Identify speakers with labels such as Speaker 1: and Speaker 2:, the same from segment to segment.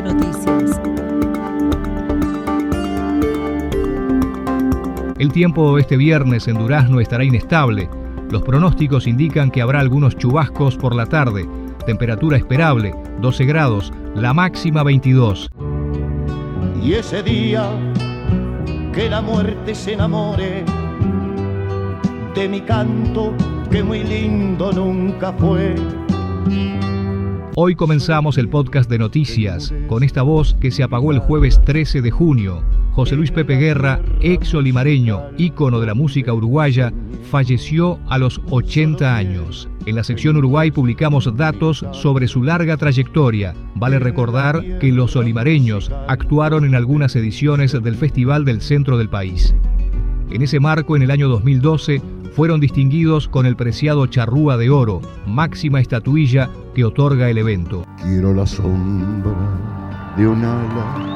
Speaker 1: de noticias.
Speaker 2: El tiempo este viernes en Durazno estará inestable. Los pronósticos indican que habrá algunos chubascos por la tarde. Temperatura esperable, 12 grados, la máxima 22.
Speaker 3: Y ese día que la muerte se enamore de mi canto, que muy lindo nunca fue.
Speaker 2: Hoy comenzamos el podcast de noticias con esta voz que se apagó el jueves 13 de junio. José Luis Pepe Guerra, ex olimareño, ícono de la música uruguaya, falleció a los 80 años. En la sección Uruguay publicamos datos sobre su larga trayectoria. Vale recordar que los olimareños actuaron en algunas ediciones del Festival del Centro del país. En ese marco, en el año 2012, fueron distinguidos con el preciado Charrúa de Oro, máxima estatuilla que otorga el evento.
Speaker 3: Quiero la sombra de un ala.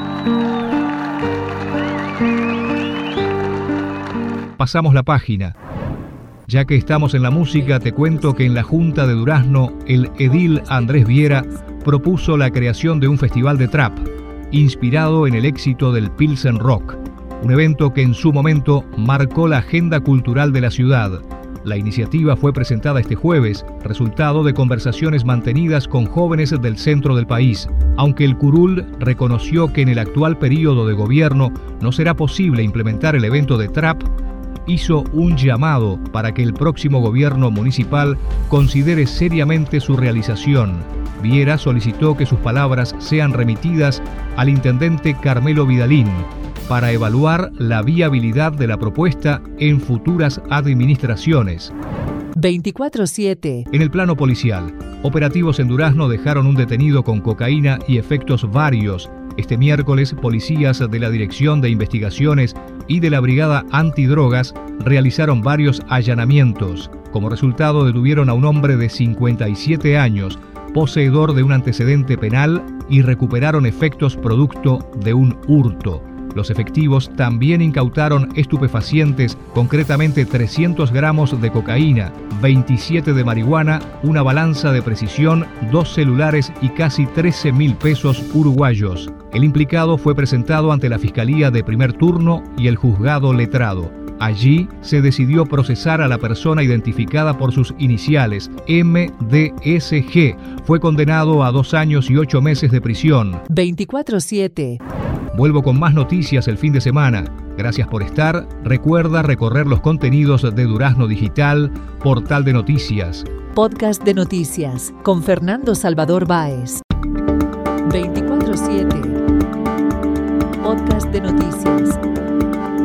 Speaker 2: Pasamos la página. Ya que estamos en la música, te cuento que en la Junta de Durazno, el edil Andrés Viera propuso la creación de un festival de trap, inspirado en el éxito del Pilsen Rock, un evento que en su momento marcó la agenda cultural de la ciudad. La iniciativa fue presentada este jueves, resultado de conversaciones mantenidas con jóvenes del centro del país, aunque el curul reconoció que en el actual periodo de gobierno no será posible implementar el evento de trap. Hizo un llamado para que el próximo gobierno municipal considere seriamente su realización. Viera solicitó que sus palabras sean remitidas al intendente Carmelo Vidalín para evaluar la viabilidad de la propuesta en futuras administraciones.
Speaker 1: 24/7.
Speaker 2: En el plano policial, operativos en Durazno dejaron un detenido con cocaína y efectos varios. Este miércoles, policías de la Dirección de Investigaciones y de la Brigada Antidrogas realizaron varios allanamientos. Como resultado, detuvieron a un hombre de 57 años, poseedor de un antecedente penal, y recuperaron efectos producto de un hurto. Los efectivos también incautaron estupefacientes, concretamente 300 gramos de cocaína, 27 de marihuana, una balanza de precisión, 2 celulares y casi 13.000 pesos uruguayos. El implicado fue presentado ante la Fiscalía de Primer Turno y el Juzgado Letrado. Allí se decidió procesar a la persona identificada por sus iniciales, MDSG. Fue condenado a 2 años y 8 meses de prisión.
Speaker 1: 24/7.
Speaker 2: Vuelvo con más noticias el fin de semana. Gracias por estar. Recuerda recorrer los contenidos de Durazno Digital, portal de noticias.
Speaker 1: Podcast de noticias con Fernando Salvador Báez. 24/7. Podcast de noticias.